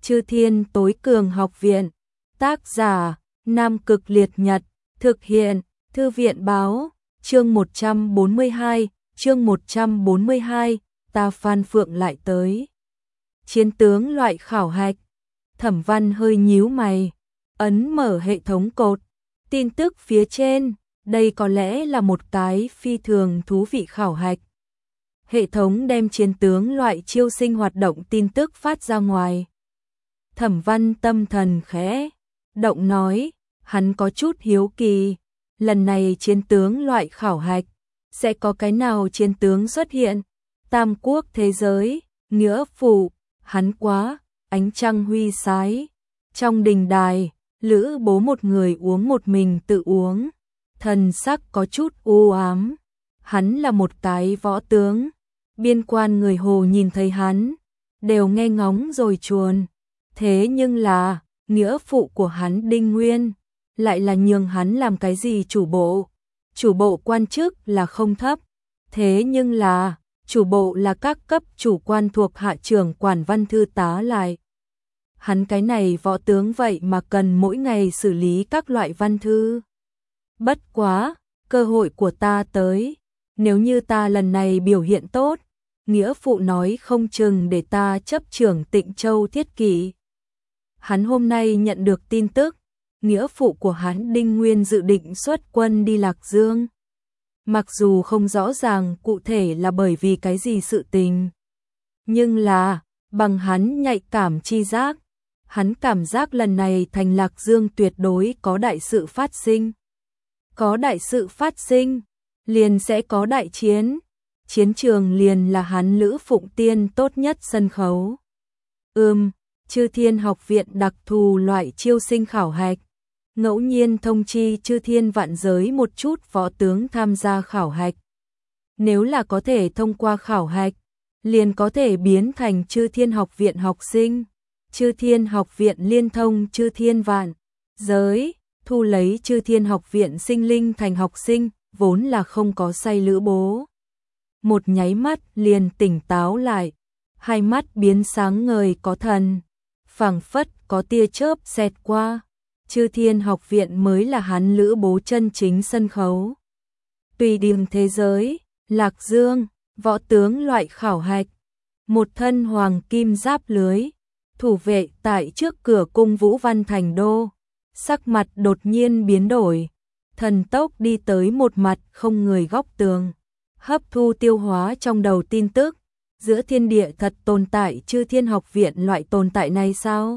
Chư Thiên Tối Cường Học Viện. Tác giả: Nam Cực Liệt Nhật. Thực hiện: Thư viện báo. Chương 142, ta Phan Phượng lại tới. Chiến tướng loại khảo hạch. Thẩm Văn hơi nhíu mày, ấn mở hệ thống cột tin tức phía trên, đây có lẽ là một cái phi thường thú vị khảo hạch. Hệ thống đem chiến tướng loại chiêu sinh hoạt động tin tức phát ra ngoài. Thẩm Văn tâm thần khẽ động nói, hắn có chút hiếu kỳ, lần này chiến tướng loại khảo hạch sẽ có cái nào chiến tướng xuất hiện? Tam quốc thế giới, nghĩa phụ, hắn quá, ánh trăng huy sái. Trong đình đài, Lữ Bố một người uống một mình tự uống, thần sắc có chút u ám. Hắn là một cái võ tướng, biên quan người Hồ nhìn thấy hắn, đều nghe ngóng rồi chuồn. Thế nhưng là, nghĩa phụ của hắn Đinh Nguyên, lại là nhường hắn làm cái gì chủ bộ? Chủ bộ quan chức là không thấp, thế nhưng là, chủ bộ là các cấp chủ quan thuộc hạ trưởng quản văn thư tá lại. Hắn cái này võ tướng vậy mà cần mỗi ngày xử lý các loại văn thư. Bất quá, cơ hội của ta tới, nếu như ta lần này biểu hiện tốt, nghĩa phụ nói không chừng để ta chấp trưởng Tịnh Châu Thiết Kỷ. Hắn hôm nay nhận được tin tức, nghĩa phụ của hắn Đinh Nguyên dự định xuất quân đi Lạc Dương. Mặc dù không rõ ràng cụ thể là bởi vì cái gì sự tình, nhưng là, bằng hắn nhạy cảm chi giác, hắn cảm giác lần này thành Lạc Dương tuyệt đối có đại sự phát sinh. Có đại sự phát sinh, liền sẽ có đại chiến. Chiến trường liền là hắn Lữ Phụng Tiên tốt nhất sân khấu. Chư Thiên Học Viện đặc thù loại chiêu sinh khảo hạch. Ngẫu nhiên thông chi Chư Thiên vạn giới một chút võ tướng tham gia khảo hạch. Nếu là có thể thông qua khảo hạch, liền có thể biến thành Chư Thiên Học Viện học sinh. Chư Thiên Học Viện liên thông Chư Thiên vạn giới, thu lấy Chư Thiên Học Viện sinh linh thành học sinh, vốn là không có say Lữ Bố. Một nháy mắt liền tỉnh táo lại, hai mắt biến sáng ngời có thần, phảng phất có tia chớp xẹt qua. Chư Thiên Học Viện mới là hắn Lữ Bố chân chính sân khấu. Tùy điểm thế giới, Lạc Dương, võ tướng loại khảo hạch. Một thân hoàng kim giáp lưới, thủ vệ tại trước cửa cung Vũ Văn Thành Đô, sắc mặt đột nhiên biến đổi, thần tốc đi tới một mặt không người góc tường, hấp thu tiêu hóa trong đầu tin tức, giữa thiên địa thật tồn tại Chư Thiên Học Viện loại tồn tại này sao?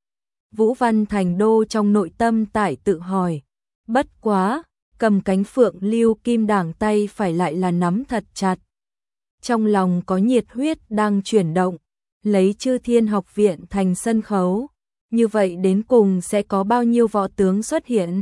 Vũ Văn Thành Đô trong nội tâm tại tự hỏi, bất quá, cầm cánh phượng lưu kim đảng tay phải lại là nắm thật chặt. Trong lòng có nhiệt huyết đang chuyển động, lấy Chư Thiên Học Viện thành sân khấu, như vậy đến cùng sẽ có bao nhiêu võ tướng xuất hiện?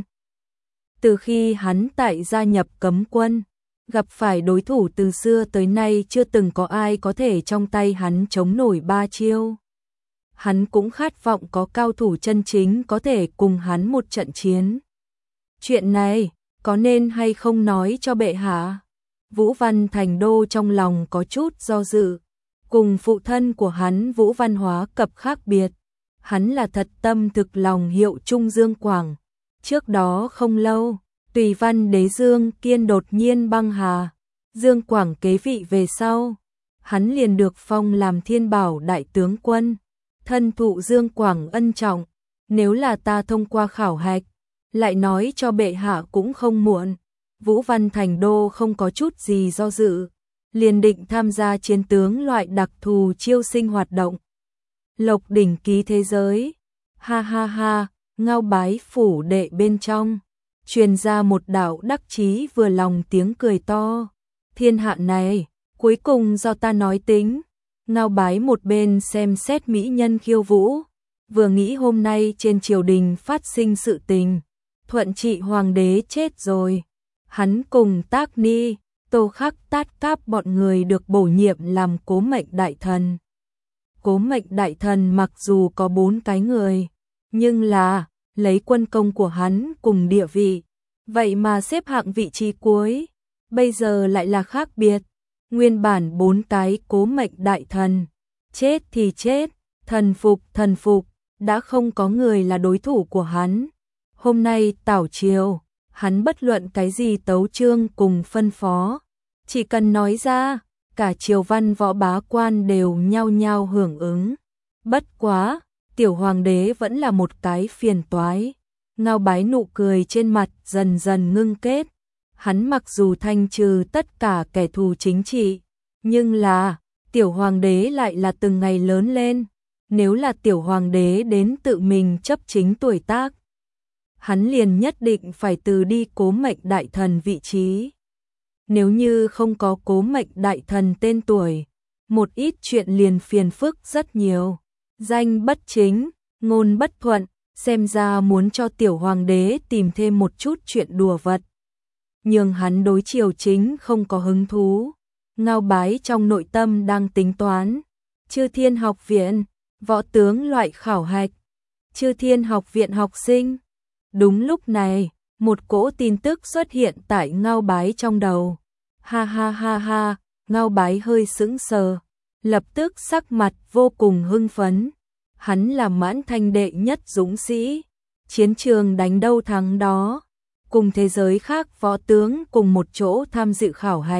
Từ khi hắn tại gia nhập cấm quân, gặp phải đối thủ từ xưa tới nay chưa từng có ai có thể trong tay hắn chống nổi 3 chiêu. Hắn cũng khát vọng có cao thủ chân chính có thể cùng hắn một trận chiến. Chuyện này, có nên hay không nói cho bệ hạ? Vũ Văn Thành Đô trong lòng có chút do dự, cùng phụ thân của hắn Vũ Văn Hóa Cập khác biệt. Hắn là thật tâm thực lòng hiệu trung Dương Quảng. Trước đó không lâu, Tùy Văn Đế Dương Kiên đột nhiên băng hà. Dương Quảng kế vị về sau, hắn liền được phong làm Thiên Bảo đại tướng quân. Thân thụ Dương Quảng ân trọng, nếu là ta thông qua khảo hạch, lại nói cho bệ hạ cũng không muộn. Vũ Văn Thành Đô không có chút gì do dự, liền định tham gia chiến tướng loại đặc thù chiêu sinh hoạt động. Lộc đỉnh ký thế giới, ha ha ha, Ngao Bái phủ đệ bên trong, truyền ra một đạo đắc chí vừa lòng tiếng cười to. Thiên hạ này, cuối cùng do ta nói tính. Ngao Bái một bên xem xét mỹ nhân khiêu vũ, vừa nghĩ hôm nay trên triều đình phát sinh sự tình, Thuận Trị hoàng đế chết rồi. Hắn cùng Tác Ni, Tô Khắc Tát Cáp bọn người được bổ nhiệm làm Cố Mệnh Đại Thần. Cố Mệnh Đại Thần mặc dù có 4 cái người, nhưng là, lấy quân công của hắn cùng địa vị, vậy mà xếp hạng vị trí cuối, bây giờ lại là khác biệt. Nguyên bản 4 cái Cố Mệnh Đại Thần, chết thì chết, thần phục, đã không có người là đối thủ của hắn. Hôm nay tảo triều, hắn bất luận cái gì tấu chương cùng phân phó, chỉ cần nói ra, cả triều văn võ bá quan đều nhao nhao hưởng ứng. Bất quá, tiểu hoàng đế vẫn là một cái phiền toái. Ngao Bái nụ cười trên mặt dần dần ngưng kết. Hắn mặc dù thanh trừ tất cả kẻ thù chính trị, nhưng là, tiểu hoàng đế lại là từng ngày lớn lên. Nếu là tiểu hoàng đế đến tự mình chấp chính tuổi tác, hắn liền nhất định phải từ đi Cố Mệnh đại thần vị trí. Nếu như không có Cố Mệnh đại thần tên tuổi, một ít chuyện liền phiền phức rất nhiều. Danh bất chính, ngôn bất thuận, xem ra muốn cho tiểu hoàng đế tìm thêm một chút chuyện đùa vật. Nhưng hắn đối triều chính không có hứng thú. Ngao Bái trong nội tâm đang tính toán. Chư Thiên học viện, võ tướng loại khảo hạch. Chư Thiên học viện học sinh. Đúng lúc này, một cỗ tin tức xuất hiện tại Ngao Bái trong đầu. Ha ha ha ha, Ngao Bái hơi sững sờ, lập tức sắc mặt vô cùng hưng phấn. Hắn là Mãn Thanh đệ nhất dũng sĩ, chiến trường đánh đâu thắng đó, cùng thế giới khác võ tướng cùng một chỗ tham dự khảo hạch.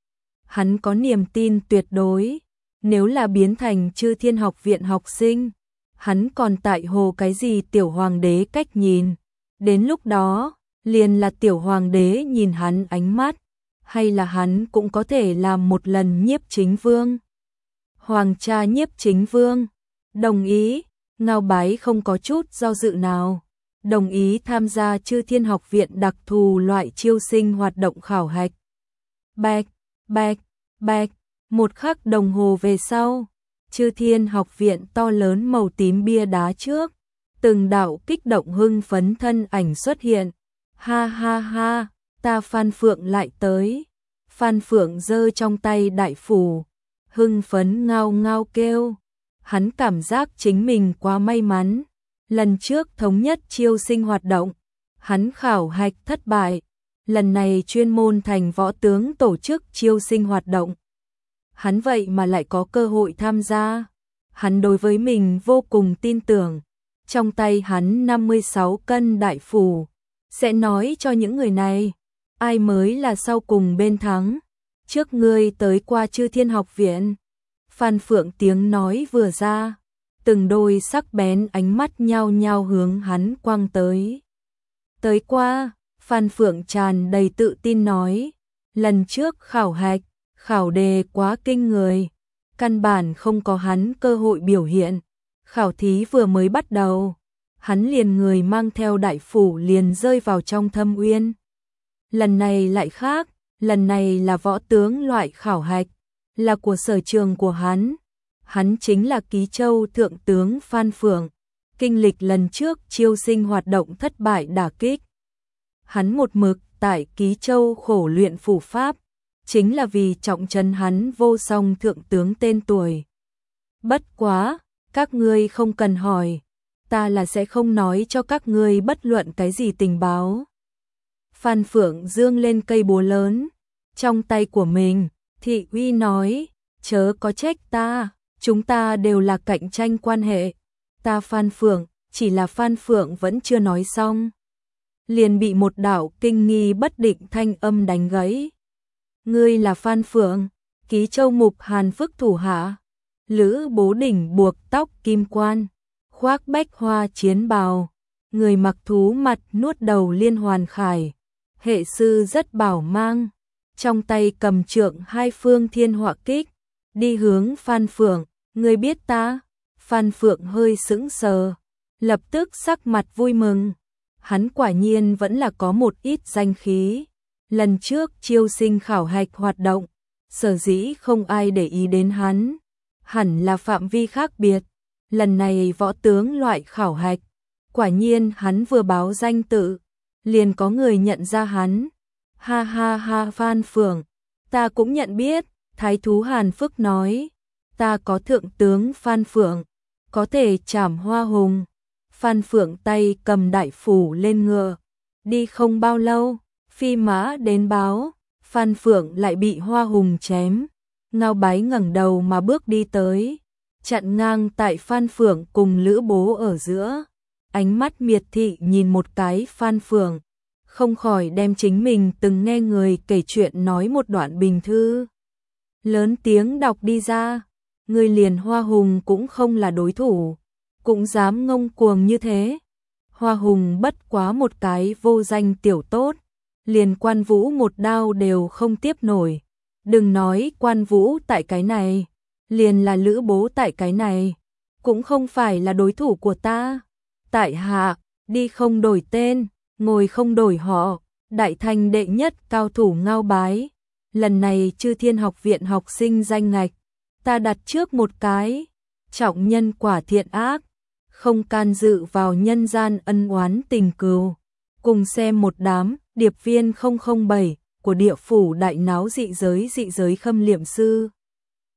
Hắn có niềm tin tuyệt đối, nếu là biến thành Chư Thiên học viện học sinh, hắn còn tại hồ cái gì tiểu hoàng đế cách nhìn. Đến lúc đó, liền là tiểu hoàng đế nhìn hắn ánh mắt, hay là hắn cũng có thể làm một lần nhiếp chính vương. Hoàng cha nhiếp chính vương, đồng ý, Ngao Bái không có chút do dự nào, đồng ý tham gia Chư Thiên học viện đặc thù loại chiêu sinh hoạt động khảo hạch. Bạch, bạch, bạch, một khắc đồng hồ về sau, Chư Thiên học viện to lớn màu tím bia đá trước, từng đạo kích động hưng phấn thân ảnh xuất hiện. Ha ha ha, ta Phan Phượng lại tới. Phan Phượng giơ trong tay đại phủ, hưng phấn ngao ngao kêu. Hắn cảm giác chính mình quá may mắn. Lần trước thống nhất chiêu sinh hoạt động, hắn khảo hạch thất bại. Lần này chuyên môn thành võ tướng tổ chức chiêu sinh hoạt động. Hắn vậy mà lại có cơ hội tham gia. Hắn đối với mình vô cùng tin tưởng. Trong tay hắn 56 cân đại phủ, sẽ nói cho những người này, ai mới là sau cùng bên thắng. Trước ngươi tới qua Chư Thiên học viện. Phan Phượng tiếng nói vừa ra, từng đôi sắc bén ánh mắt nhao nhao hướng hắn quăng tới. Tới qua, Phan Phượng tràn đầy tự tin nói, lần trước khảo hạch, khảo đề quá kinh người, căn bản không có hắn cơ hội biểu hiện. Khảo thí vừa mới bắt đầu, hắn liền người mang theo đại phủ liền rơi vào trong thâm uyên. Lần này lại khác, lần này là võ tướng loại khảo hạch, là của sở trường của hắn. Hắn chính là Ký Châu thượng tướng Phan Phượng, kinh lịch lần trước chiêu sinh hoạt động thất bại đả kích. Hắn một mực tại Ký Châu khổ luyện phủ pháp, chính là vì trọng trấn hắn vô song thượng tướng tên tuổi. Bất quá, các ngươi không cần hỏi, ta là sẽ không nói cho các ngươi bất luận cái gì tình báo. Phan Phượng dương lên cây búa lớn, trong tay của mình, thị uy nói, chớ có trách ta, chúng ta đều là cạnh tranh quan hệ. Ta Phan Phượng, chỉ là Phan Phượng vẫn chưa nói xong. Liền bị một đạo kinh nghi bất định thanh âm đánh gãy. Ngươi là Phan Phượng, Ký Châu mục Hàn Phức thủ hạ. Lữ Bố Đỉnh buộc tóc kim quan, khoác bách hoa chiến bào, người mặc thú mặt nuốt đầu liên hoàn khải, hệ sư rất bảo mang, trong tay cầm trượng hai phương thiên họa kích, đi hướng Phan Phượng. Ngươi biết ta? Phan Phượng hơi sững sờ, lập tức sắc mặt vui mừng. Hắn quả nhiên vẫn là có một ít danh khí. Lần trước chiêu sinh khảo hạch hoạt động, sở dĩ không ai để ý đến hắn, hẳn là phạm vi khác biệt. Lần này võ tướng loại khảo hạch, quả nhiên hắn vừa báo danh tự, liền có người nhận ra hắn. Ha ha ha, Phan Phượng, ta cũng nhận biết. Thái thú Hàn Phức nói, ta có thượng tướng Phan Phượng, có thể trảm hoa hùng. Phan Phượng tay cầm đại phủ lên ngựa, đi không bao lâu, phi mã đến báo, Phan Phượng lại bị hoa hùng chém. Ngao Bái ngẩng đầu mà bước đi tới, chặn ngang tại Phan Phượng cùng Lữ Bố ở giữa. Ánh mắt miệt thị nhìn một cái Phan Phượng, không khỏi đem chính mình từng nghe người kể chuyện nói một đoạn bình thư. Lớn tiếng đọc đi ra, người liền Hoa Hùng cũng không là đối thủ, cũng dám ngông cuồng như thế. Hoa Hùng bất quá một cái vô danh tiểu tốt, liền Quan Vũ một đao đều không tiếp nổi. Đừng nói Quan Vũ tại cái này, liền là Lữ Bố tại cái này, cũng không phải là đối thủ của ta. Tại hạ, đi không đổi tên, ngồi không đổi họ, đại thành đệ nhất cao thủ Ngao Bái. Lần này Chư Thiên Học viện học sinh danh ngạch, ta đặt trước một cái, trọng nhân quả thiện ác, không can dự vào nhân gian ân oán tình cừu. Cùng xem một đám điệp viên 007 của địa phủ đại náo dị giới khâm liệm sư.